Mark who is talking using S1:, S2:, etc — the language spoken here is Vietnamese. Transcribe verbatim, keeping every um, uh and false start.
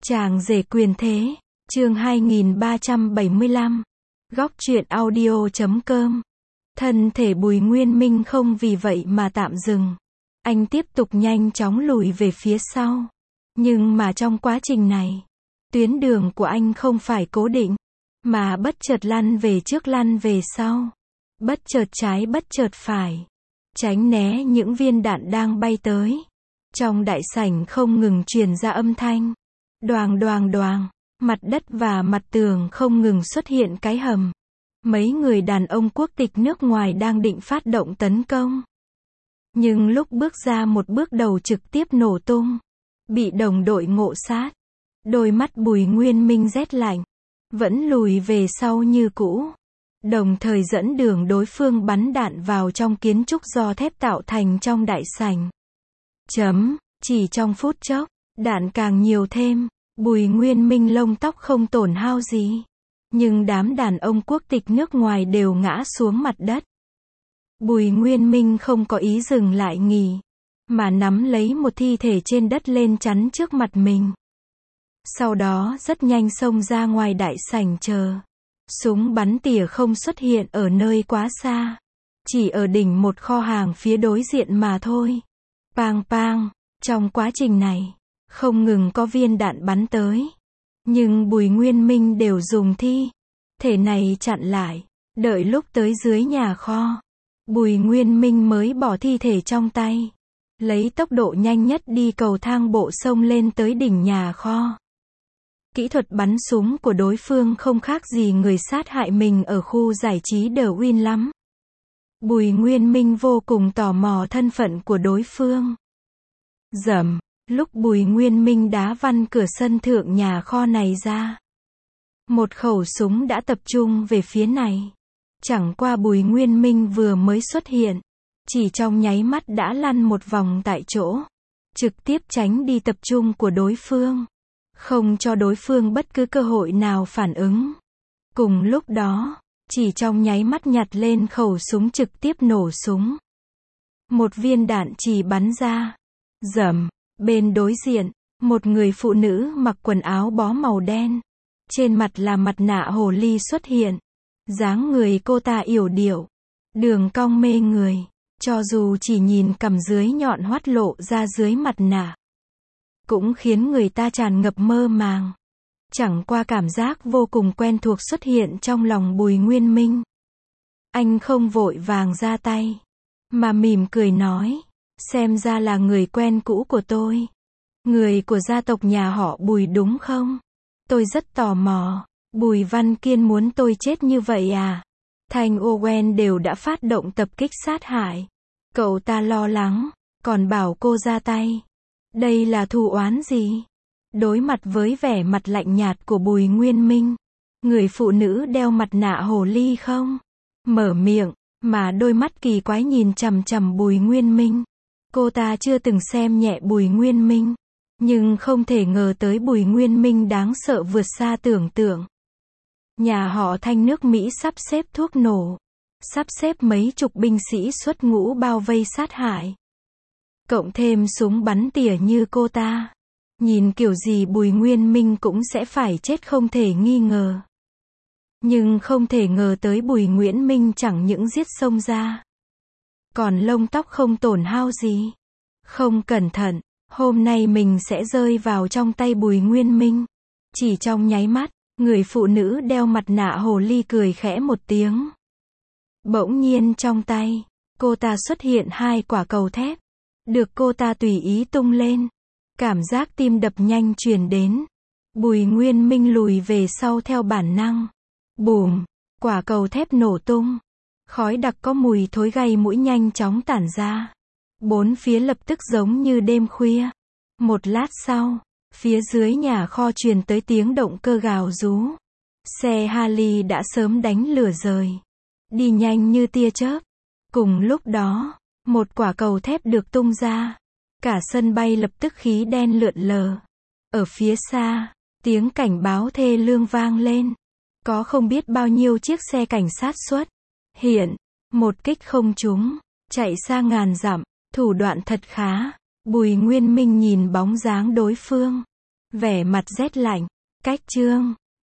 S1: Chàng rể quyền thế, chương hai nghìn ba trăm bảy mươi lăm, góc truyện audio chấm com. Thân thể Bùi Nguyên Minh không vì vậy mà tạm dừng. Anh tiếp tục nhanh chóng lùi về phía sau. Nhưng mà trong quá trình này, tuyến đường của anh không phải cố định, mà bất chợt lăn về trước lăn về sau. Bất chợt trái bất chợt phải. Tránh né những viên đạn đang bay tới. Trong đại sảnh không ngừng truyền ra âm thanh. Đoàng đoàng đoàng, mặt đất và mặt tường không ngừng xuất hiện cái hầm. Mấy người đàn ông quốc tịch nước ngoài đang định phát động tấn công. Nhưng lúc bước ra một bước đầu trực tiếp nổ tung. Bị đồng đội ngộ sát. Đôi mắt Bùi Nguyên Minh rét lạnh. Vẫn lùi về sau như cũ. Đồng thời dẫn đường đối phương bắn đạn vào trong kiến trúc do thép tạo thành trong đại sảnh. Chấm, chỉ trong phút chốc, đạn càng nhiều thêm. Bùi Nguyên Minh lông tóc không tổn hao gì. Nhưng đám đàn ông quốc tịch nước ngoài đều ngã xuống mặt đất. Bùi Nguyên Minh không có ý dừng lại nghỉ, mà nắm lấy một thi thể trên đất lên chắn trước mặt mình. Sau đó rất nhanh xông ra ngoài đại sảnh chờ. Súng bắn tỉa không xuất hiện ở nơi quá xa. Chỉ ở đỉnh một kho hàng phía đối diện mà thôi. Pang pang, trong quá trình này, không ngừng có viên đạn bắn tới. Nhưng Bùi Nguyên Minh đều dùng thi thể này chặn lại. Đợi lúc tới dưới nhà kho, Bùi Nguyên Minh mới bỏ thi thể trong tay. Lấy tốc độ nhanh nhất đi cầu thang bộ xông lên tới đỉnh nhà kho. Kỹ thuật bắn súng của đối phương không khác gì người sát hại mình ở khu giải trí The Win lắm. Bùi Nguyên Minh vô cùng tò mò thân phận của đối phương. Rầm, lúc Bùi Nguyên Minh đá văng cửa sân thượng nhà kho này ra. Một khẩu súng đã tập trung về phía này. Chẳng qua Bùi Nguyên Minh vừa mới xuất hiện. Chỉ trong nháy mắt đã lăn một vòng tại chỗ. Trực tiếp tránh đi tập trung của đối phương. Không cho đối phương bất cứ cơ hội nào phản ứng. Cùng lúc đó, chỉ trong nháy mắt nhặt lên khẩu súng trực tiếp nổ súng. Một viên đạn chỉ bắn ra. Rầm, bên đối diện, một người phụ nữ mặc quần áo bó màu đen. Trên mặt là mặt nạ hồ ly xuất hiện. Dáng người cô ta yểu điệu. Đường cong mê người. Cho dù chỉ nhìn cằm dưới nhọn hoắt lộ ra dưới mặt nạ. Cũng khiến người ta tràn ngập mơ màng. Chẳng qua cảm giác vô cùng quen thuộc xuất hiện trong lòng Bùi Nguyên Minh. Anh không vội vàng ra tay. Mà mỉm cười nói. Xem ra là người quen cũ của tôi. Người của gia tộc nhà họ Bùi đúng không? Tôi rất tò mò. Bùi Văn Kiên muốn tôi chết như vậy à? Thanh Owen đều đã phát động tập kích sát hại. Cậu ta lo lắng. Còn bảo cô ra tay. Đây là thù oán gì? Đối mặt với vẻ mặt lạnh nhạt của Bùi Nguyên Minh. Người phụ nữ đeo mặt nạ hồ ly không? Mở miệng, mà đôi mắt kỳ quái nhìn chằm chằm Bùi Nguyên Minh. Cô ta chưa từng xem nhẹ Bùi Nguyên Minh. Nhưng không thể ngờ tới Bùi Nguyên Minh đáng sợ vượt xa tưởng tượng. Nhà họ Thanh nước Mỹ sắp xếp thuốc nổ. Sắp xếp mấy chục binh sĩ xuất ngũ bao vây sát hại. Cộng thêm súng bắn tỉa như cô ta. Nhìn kiểu gì Bùi Nguyên Minh cũng sẽ phải chết không thể nghi ngờ. Nhưng không thể ngờ tới Bùi Nguyễn Minh chẳng những giết xông ra. Còn lông tóc không tổn hao gì. Không cẩn thận, hôm nay mình sẽ rơi vào trong tay Bùi Nguyên Minh. Chỉ trong nháy mắt, người phụ nữ đeo mặt nạ hồ ly cười khẽ một tiếng. Bỗng nhiên trong tay, cô ta xuất hiện hai quả cầu thép. Được cô ta tùy ý tung lên. Cảm giác tim đập nhanh truyền đến. Bùi Nguyên Minh lùi về sau theo bản năng. Bùm, quả cầu thép nổ tung. Khói đặc có mùi thối gây mũi nhanh chóng tản ra. Bốn phía lập tức giống như đêm khuya. Một lát sau, phía dưới nhà kho truyền tới tiếng động cơ gào rú. Xe Harley đã sớm đánh lửa rời. Đi nhanh như tia chớp. Cùng lúc đó, một quả cầu thép được tung ra. Cả sân bay lập tức khí đen lượn lờ. Ở phía xa, tiếng cảnh báo thê lương vang lên. Có không biết bao nhiêu chiếc xe cảnh sát xuất hiện. Một kích không trúng. Chạy xa ngàn dặm. Thủ đoạn thật khá. Bùi Nguyên Minh nhìn bóng dáng đối phương. Vẻ mặt rét lạnh. Cách chương